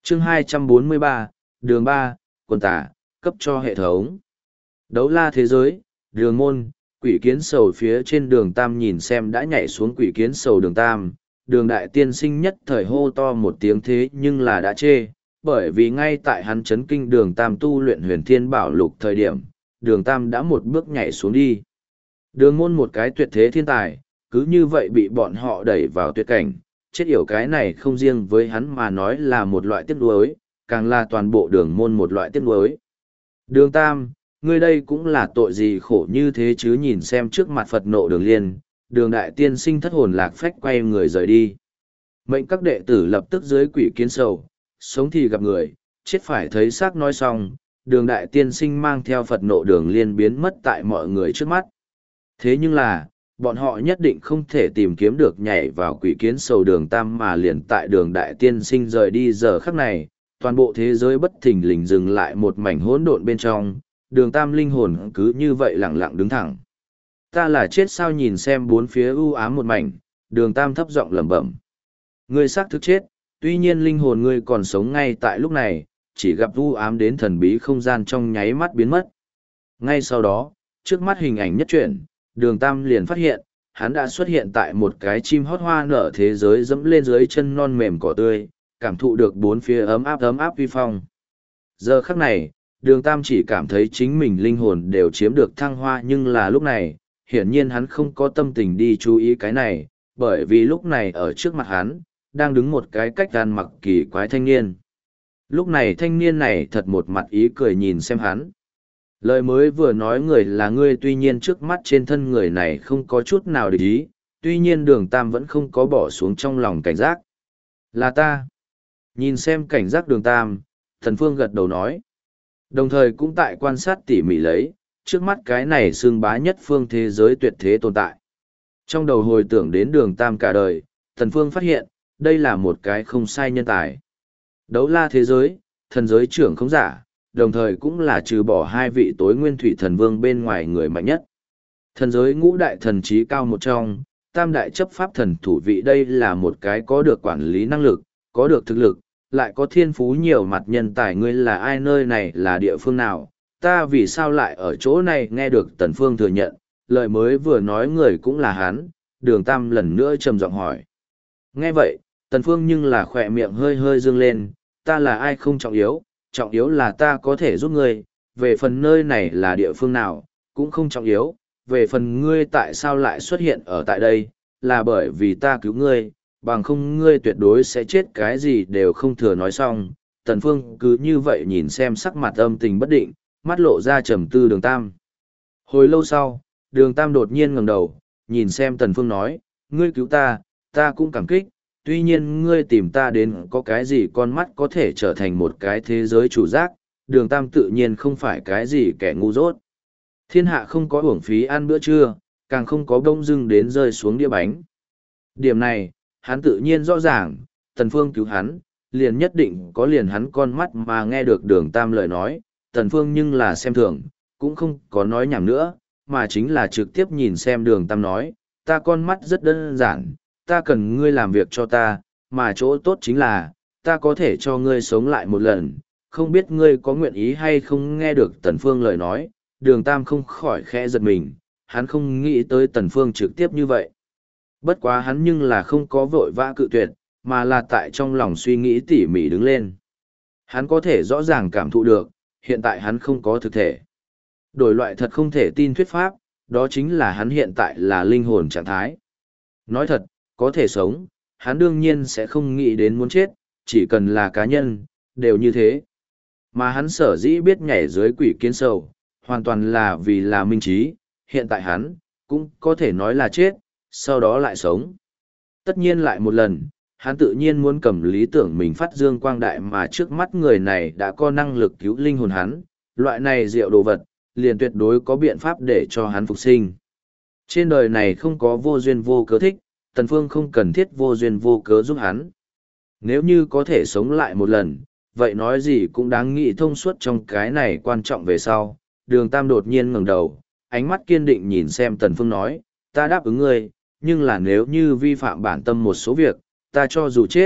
chương 243, đường 3, quân tả, cấp cho hệ thống. Đấu la thế giới, đường môn, quỷ kiến sầu phía trên đường Tam nhìn xem đã nhảy xuống quỷ kiến sầu đường Tam. Đường đại tiên sinh nhất thời hô to một tiếng thế nhưng là đã chê, bởi vì ngay tại hắn chấn kinh đường Tam tu luyện huyền thiên bảo lục thời điểm, đường Tam đã một bước nhảy xuống đi. Đường môn một cái tuyệt thế thiên tài, cứ như vậy bị bọn họ đẩy vào tuyệt cảnh, chết yểu cái này không riêng với hắn mà nói là một loại tiếc nuối, càng là toàn bộ đường môn một loại tiếc nuối. Đường Tam, ngươi đây cũng là tội gì khổ như thế chứ, nhìn xem trước mặt Phật nộ đường liên, đường đại tiên sinh thất hồn lạc phách quay người rời đi. Mệnh các đệ tử lập tức dưới quỷ kiến sầu, sống thì gặp người, chết phải thấy xác nói xong, đường đại tiên sinh mang theo Phật nộ đường liên biến mất tại mọi người trước mắt. Thế nhưng là, bọn họ nhất định không thể tìm kiếm được nhảy vào quỷ kiến sầu đường Tam mà liền tại đường đại tiên sinh rời đi giờ khắc này, toàn bộ thế giới bất thình lình dừng lại một mảnh hỗn độn bên trong, đường Tam linh hồn cứ như vậy lặng lặng đứng thẳng. Ta là chết sao, nhìn xem bốn phía u ám một mảnh, đường Tam thấp giọng lẩm bẩm. Ngươi xác thực chết, tuy nhiên linh hồn ngươi còn sống ngay tại lúc này, chỉ gặp u ám đến thần bí không gian trong nháy mắt biến mất. Ngay sau đó, trước mắt hình ảnh nhất chuyển, đường Tam liền phát hiện, hắn đã xuất hiện tại một cái chim hót hoa nở thế giới dẫm lên dưới chân non mềm cỏ tươi, cảm thụ được bốn phía ấm áp uy phong. Giờ khắc này, đường Tam chỉ cảm thấy chính mình linh hồn đều chiếm được thăng hoa, nhưng là lúc này, hiển nhiên hắn không có tâm tình đi chú ý cái này, bởi vì lúc này ở trước mặt hắn, đang đứng một cái cách ăn mặc kỳ quái thanh niên. Lúc này thanh niên này thật một mặt ý cười nhìn xem hắn. Lời mới vừa nói người là ngươi, tuy nhiên trước mắt trên thân người này không có chút nào để ý, tuy nhiên đường Tam vẫn không có bỏ xuống trong lòng cảnh giác. Là ta. Nhìn xem cảnh giác đường Tam, Thần Phương gật đầu nói. Đồng thời cũng tại quan sát tỉ mỉ lấy, trước mắt cái này xương bá nhất phương thế giới tuyệt thế tồn tại. Trong đầu hồi tưởng đến đường Tam cả đời, Thần Phương phát hiện, đây là một cái không sai nhân tài. Đấu la thế giới, thần giới trưởng không giả, đồng thời cũng là trừ bỏ hai vị tối nguyên thủy thần vương bên ngoài người mạnh nhất. Thần giới ngũ đại thần trí cao một trong, tam đại chấp pháp thần thủ vị, đây là một cái có được quản lý năng lực, có được thực lực, lại có thiên phú nhiều mặt nhân tài. Ngươi là ai, nơi này là địa phương nào, ta vì sao lại ở chỗ này? Nghe được Tần Phương thừa nhận, lời mới vừa nói người cũng là hắn, đường Tam lần nữa trầm giọng hỏi. Nghe vậy, Tần Phương nhưng là khỏe miệng hơi hơi dương lên, ta là ai không trọng yếu, trọng yếu là ta có thể giúp ngươi, về phần nơi này là địa phương nào, cũng không trọng yếu, về phần ngươi tại sao lại xuất hiện ở tại đây, là bởi vì ta cứu ngươi, bằng không ngươi tuyệt đối sẽ chết. Cái gì đều không thừa nói xong, Tần Phương cứ như vậy nhìn xem sắc mặt âm tình bất định, mắt lộ ra trầm tư đường Tam. Hồi lâu sau, đường Tam đột nhiên ngẩng đầu, nhìn xem Tần Phương nói, ngươi cứu ta, ta cũng cảm kích, tuy nhiên ngươi tìm ta đến có cái gì con mắt có thể trở thành một cái thế giới chủ giác, đường Tam tự nhiên không phải cái gì kẻ ngu dốt. Thiên hạ không có uổng phí ăn bữa trưa, càng không có bông dưng đến rơi xuống đĩa bánh. Điểm này, hắn tự nhiên rõ ràng, Tần Phương cứu hắn, liền nhất định có liền hắn con mắt. Mà nghe được đường Tam lời nói, Tần Phương nhưng là xem thường, cũng không có nói nhảm nữa, mà chính là trực tiếp nhìn xem đường Tam nói, ta con mắt rất đơn giản, ta cần ngươi làm việc cho ta, mà chỗ tốt chính là, ta có thể cho ngươi sống lại một lần, không biết ngươi có nguyện ý hay không. Nghe được Tần Phương lời nói, đường Tam không khỏi khẽ giật mình, hắn không nghĩ tới Tần Phương trực tiếp như vậy. Bất quá hắn nhưng là không có vội vã cự tuyệt, mà là tại trong lòng suy nghĩ tỉ mỉ đứng lên. Hắn có thể rõ ràng cảm thụ được, hiện tại hắn không có thực thể. Đổi loại thật không thể tin thuyết pháp, đó chính là hắn hiện tại là linh hồn trạng thái. Nói thật, có thể sống, hắn đương nhiên sẽ không nghĩ đến muốn chết, chỉ cần là cá nhân, đều như thế. Mà hắn sở dĩ biết nhảy dưới quỷ kiến sầu, hoàn toàn là vì là minh trí, hiện tại hắn, cũng có thể nói là chết, sau đó lại sống. Tất nhiên lại một lần, hắn tự nhiên muốn cầm lý tưởng mình phát dương quang đại, mà trước mắt người này đã có năng lực cứu linh hồn hắn, loại này diệu đồ vật, liền tuyệt đối có biện pháp để cho hắn phục sinh. Trên đời này không có vô duyên vô cớ thích, Tần Phương không cần thiết vô duyên vô cớ giúp hắn. Nếu như có thể sống lại một lần, vậy nói gì cũng đáng nghĩ thông suốt trong cái này quan trọng về sau. Đường Tam đột nhiên ngẩng đầu, ánh mắt kiên định nhìn xem Tần Phương nói, ta đáp ứng ngươi, nhưng là nếu như vi phạm bản tâm một số việc, ta cho dù chết,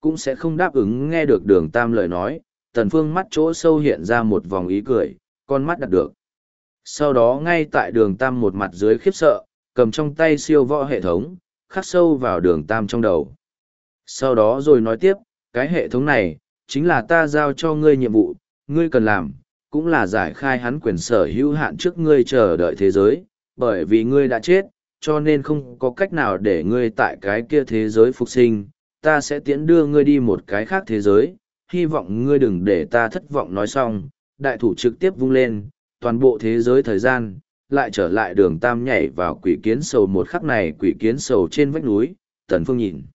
cũng sẽ không đáp ứng nghe được Đường Tam lời nói. Tần Phương mắt chỗ sâu hiện ra một vòng ý cười, con mắt đặt được. Sau đó ngay tại Đường Tam một mặt dưới khiếp sợ, cầm trong tay siêu võ hệ thống, khắc sâu vào Đường Tam trong đầu. Sau đó rồi nói tiếp, cái hệ thống này, chính là ta giao cho ngươi nhiệm vụ, ngươi cần làm, cũng là giải khai hắn quyền sở hữu hạn trước ngươi chờ đợi thế giới, bởi vì ngươi đã chết, cho nên không có cách nào để ngươi tại cái kia thế giới phục sinh, ta sẽ tiễn đưa ngươi đi một cái khác thế giới, hy vọng ngươi đừng để ta thất vọng. Nói xong, đại thủ trực tiếp vung lên, toàn bộ thế giới thời gian, lại trở lại Đường Tam nhảy vào quỷ kiến sầu. Một khắc này quỷ kiến sầu trên vách núi, Tần Phương nhìn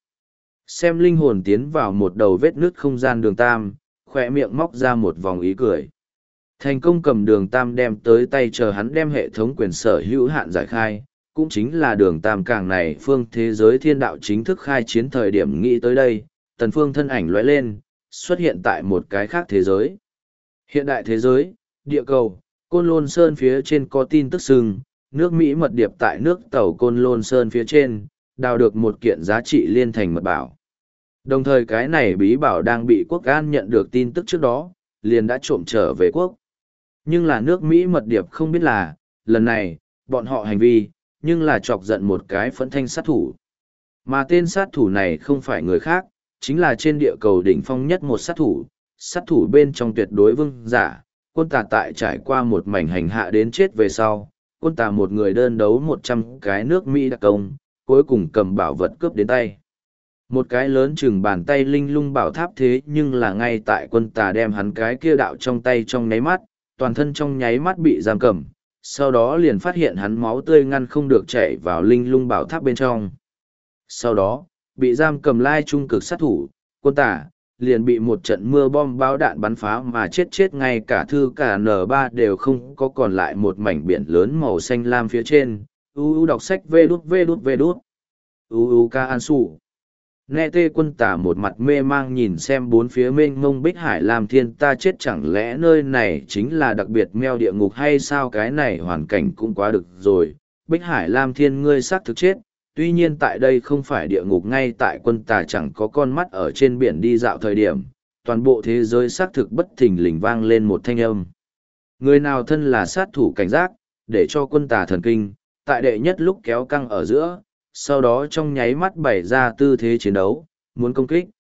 xem linh hồn tiến vào một đầu vết nứt không gian Đường Tam, khỏe miệng móc ra một vòng ý cười. Thành công cầm Đường Tam đem tới tay, chờ hắn đem hệ thống quyền sở hữu hạn giải khai, cũng chính là Đường Tam càng này phương thế giới thiên đạo chính thức khai chiến thời điểm. Nghĩ tới đây, Tần Phương thân ảnh lóe lên, xuất hiện tại một cái khác thế giới. Hiện đại thế giới, địa cầu, Côn Lôn Sơn phía trên có tin tức sừng, nước Mỹ mật điệp tại nước tàu Côn Lôn Sơn phía trên, đào được một kiện giá trị liên thành mật bảo. Đồng thời cái này bí bảo đang bị quốc an nhận được tin tức trước đó, liền đã trộm trở về quốc. Nhưng là nước Mỹ mật điệp không biết là, lần này, bọn họ hành vi, nhưng là chọc giận một cái phẫn thanh sát thủ. Mà tên sát thủ này không phải người khác, chính là trên địa cầu đỉnh phong nhất một sát thủ bên trong tuyệt đối vương giả. Quân tà tại trải qua một mảnh hành hạ đến chết về sau, quân tà một người đơn đấu 100 cái nước Mỹ đặc công, cuối cùng cầm bảo vật cướp đến tay. Một cái lớn chừng bàn tay linh lung bảo tháp, thế nhưng là ngay tại quân tà đem hắn cái kia đạo trong tay trong nháy mắt, toàn thân trong nháy mắt bị giam cầm, sau đó liền phát hiện hắn máu tươi ngăn không được chảy vào linh lung bảo tháp bên trong. Sau đó, bị giam cầm lai trung cực sát thủ, quân tà, liền bị một trận mưa bom bão đạn bắn phá mà chết, ngay cả thư cả N3 đều không có, còn lại một mảnh biển lớn màu xanh lam phía trên. Đọc sách vê đút. Ca An Sủ. Nghe tê quân tả một mặt mê mang nhìn xem bốn phía mênh mông Bích Hải Lam Thiên, ta chết, chẳng lẽ nơi này chính là đặc biệt meo địa ngục hay sao? Cái này hoàn cảnh cũng quá được rồi. Bích Hải Lam Thiên, ngươi xác thực chết, tuy nhiên tại đây không phải địa ngục. Ngay tại quân tà chẳng có con mắt ở trên biển đi dạo thời điểm, toàn bộ thế giới xác thực bất thình lình vang lên một thanh âm. Người nào thân là sát thủ cảnh giác, để cho quân tà thần kinh, tại đệ nhất lúc kéo căng ở giữa, sau đó trong nháy mắt bày ra tư thế chiến đấu, muốn công kích.